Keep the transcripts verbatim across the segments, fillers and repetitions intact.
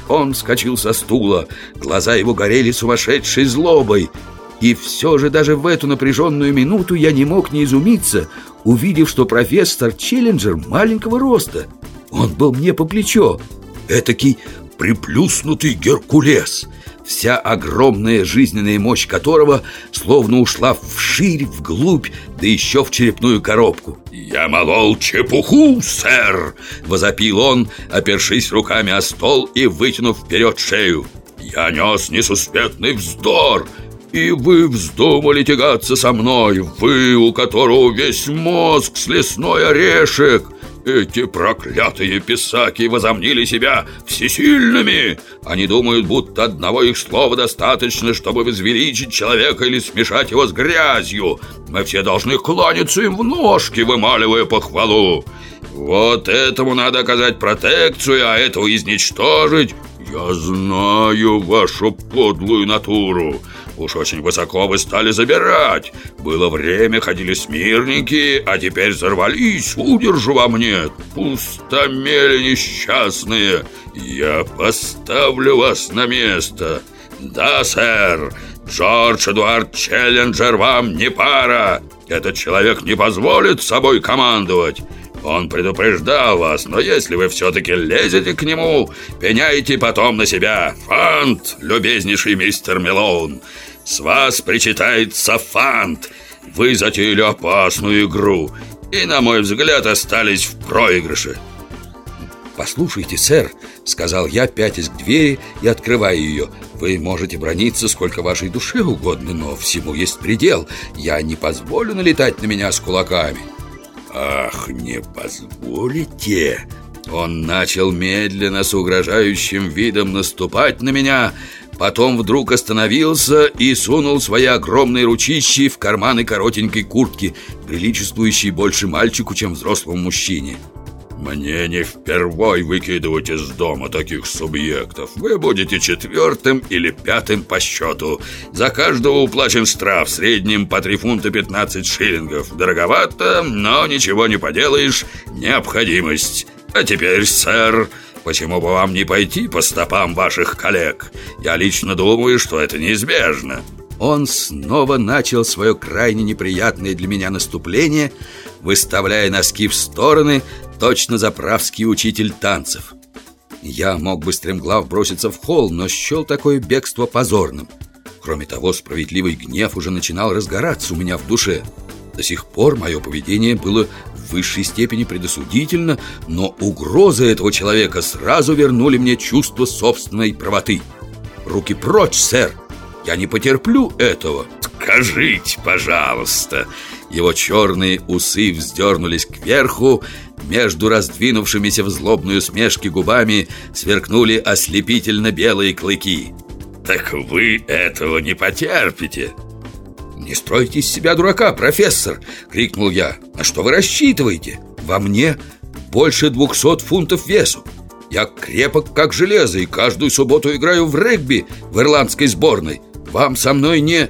Он вскочил со стула. Глаза его горели сумасшедшей злобой. И все же даже в эту напряженную минуту я не мог не изумиться, увидев, что профессор Челленджер маленького роста. Он был мне по плечо. Этакий приплюснутый Геркулес, вся огромная жизненная мощь которого словно ушла вширь, вглубь, да еще в черепную коробку. «Я молол чепуху, сэр!» — возопил он, опершись руками о стол и вытянув вперед шею. «Я нес несусветный вздор, и вы вздумали тягаться со мной, вы, у которого весь мозг с лесной орешек! Эти проклятые писаки возомнили себя всесильными. Они думают, будто одного их слова достаточно, чтобы возвеличить человека или смешать его с грязью. Мы все должны кланяться им в ножки, вымаливая похвалу. Вот этому надо оказать протекцию, а этого изничтожить. Я знаю вашу подлую натуру. Уж очень высоко вы стали забирать. Было время, ходили смирненькие, а теперь взорвались. Удержу вам нет. Пустомели несчастные. Я поставлю вас на место. Да, сэр, Джордж Эдуард Челленджер вам не пара. Этот человек не позволит собой командовать. Он предупреждал вас, но если вы все-таки лезете к нему, пеняйте потом на себя. Фант, любезнейший мистер Мэлоун, с вас причитается фант. Вы затеяли опасную игру и, на мой взгляд, остались в проигрыше. «Послушайте, сэр», — сказал я, пятясь к двери и открывая ее, «вы можете браниться сколько вашей душе угодно, но всему есть предел. Я не позволю налетать на меня с кулаками». «Ах, не позволите?» Он начал медленно, с угрожающим видом наступать на меня, потом вдруг остановился и сунул свои огромные ручищи в карманы коротенькой куртки, приличествующей больше мальчику, чем взрослому мужчине. «Мне не впервой выкидывать из дома таких субъектов. Вы будете четвертым или пятым по счету. За каждого уплачен штраф, в среднем по три фунта пятнадцать шиллингов. Дороговато, но ничего не поделаешь, необходимость. А теперь, сэр, почему бы вам не пойти по стопам ваших коллег? Я лично думаю, что это неизбежно». Он снова начал свое крайне неприятное для меня наступление, выставляя носки в стороны, точно заправский учитель танцев. Я мог бы стремглав броситься в холл, но счел такое бегство позорным. Кроме того, справедливый гнев уже начинал разгораться у меня в душе. До сих пор мое поведение было в высшей степени предосудительно, но угрозы этого человека сразу вернули мне чувство собственной правоты. «Руки прочь, сэр! Я не потерплю этого!» «Скажите, пожалуйста!» Его черные усы вздернулись кверху, между раздвинувшимися в злобной усмешке губами сверкнули ослепительно белые клыки. «Так вы этого не потерпите!» «Не стройте из себя дурака, профессор!» — крикнул я. «На что вы рассчитываете? Во мне больше двухсот фунтов весу. Я крепок как железо и каждую субботу играю в регби в ирландской сборной. Вам со мной не...»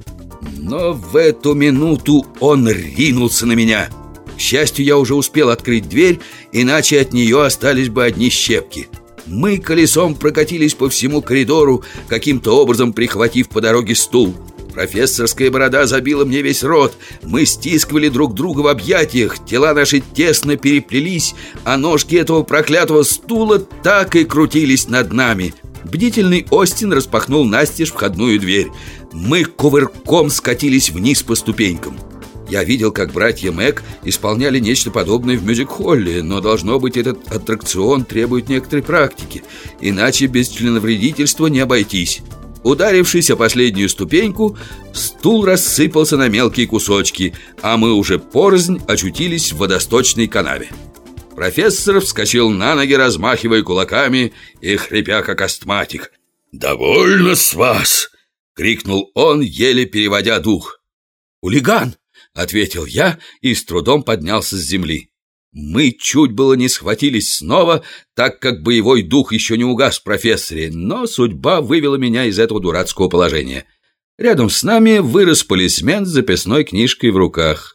Но в эту минуту он ринулся на меня. К счастью, я уже успел открыть дверь, иначе от нее остались бы одни щепки. Мы колесом прокатились по всему коридору, каким-то образом прихватив по дороге стул. Профессорская борода забила мне весь рот. Мы стискивали друг друга в объятиях, тела наши тесно переплелись, а ножки этого проклятого стула так и крутились над нами. Бдительный Остин распахнул настежь входную дверь. Мы кувырком скатились вниз по ступенькам. Я видел, как братья Мэг исполняли нечто подобное в мюзик-холле, но, должно быть, этот аттракцион требует некоторой практики, иначе без членовредительства не обойтись. Ударившись о последнюю ступеньку, стул рассыпался на мелкие кусочки, а мы уже порознь очутились в водосточной канаве. Профессор вскочил на ноги, размахивая кулаками и хрипя, как астматик. «Довольно с вас!» — крикнул он, еле переводя дух. «Хулиган!» — ответил я и с трудом поднялся с земли. Мы чуть было не схватились снова, так как боевой дух еще не угас в профессоре, но судьба вывела меня из этого дурацкого положения. Рядом с нами вырос полисмен с записной книжкой в руках.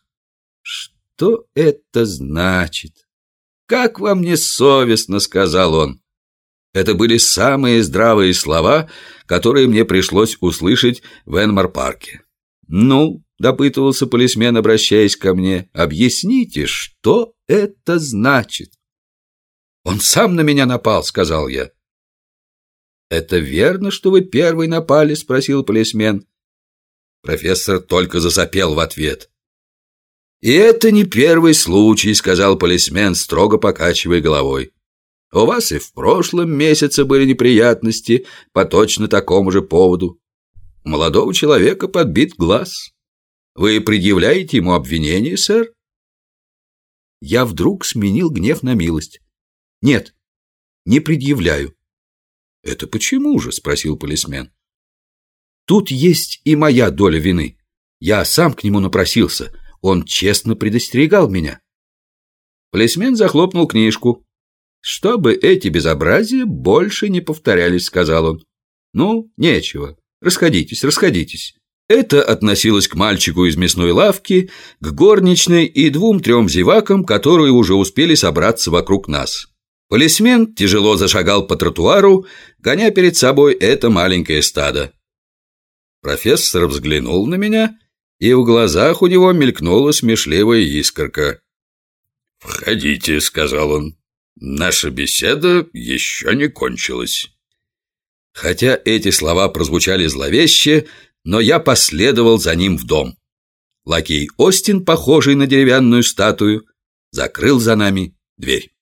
«Что это значит? Как вам не совестно?» — сказал он. Это были самые здравые слова, которые мне пришлось услышать в Энмор-парке. «Ну, — допытывался полисмен, обращаясь ко мне, — объясните, что это значит?» «Он сам на меня напал», — сказал я. «Это верно, что вы первый напали?» — спросил полисмен. Профессор только засопел в ответ. «И это не первый случай», — сказал полисмен, строго покачивая головой. «У вас и в прошлом месяце были неприятности по точно такому же поводу. У молодого человека подбит глаз. Вы предъявляете ему обвинение, сэр?» Я вдруг сменил гнев на милость. «Нет, не предъявляю». «Это почему же?» — спросил полисмен. «Тут есть и моя доля вины. Я сам к нему напросился. Он честно предостерегал меня». Полисмен захлопнул книжку. «Чтобы эти безобразия больше не повторялись», — сказал он. «Ну, нечего. Расходитесь, расходитесь». Это относилось к мальчику из мясной лавки, к горничной и двум-трем зевакам, которые уже успели собраться вокруг нас. Полисмен тяжело зашагал по тротуару, гоня перед собой это маленькое стадо. Профессор взглянул на меня, и в глазах у него мелькнула смешливая искорка. «Входите», — сказал он, — «наша беседа еще не кончилась». Хотя эти слова прозвучали зловеще, но я последовал за ним в дом. Лакей Остин, похожий на деревянную статую, закрыл за нами дверь.